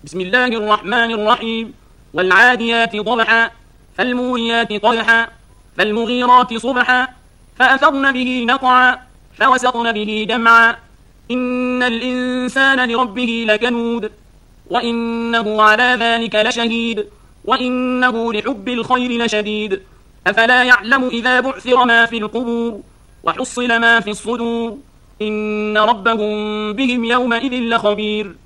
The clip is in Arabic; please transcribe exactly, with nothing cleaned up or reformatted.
بسم الله الرحمن الرحيم. والعاديات ضبحا فالموريات قدحا فالمغيرات صبحا فأثرن به نقعا فوسطن به جمعا إن الإنسان لربه لكنود وإنه على ذلك لشهيد وإنه لحب الخير لشديد أفلا يعلم إذا بعثر ما في القبور وحصل ما في الصدور إن ربهم بهم يومئذ لخبير.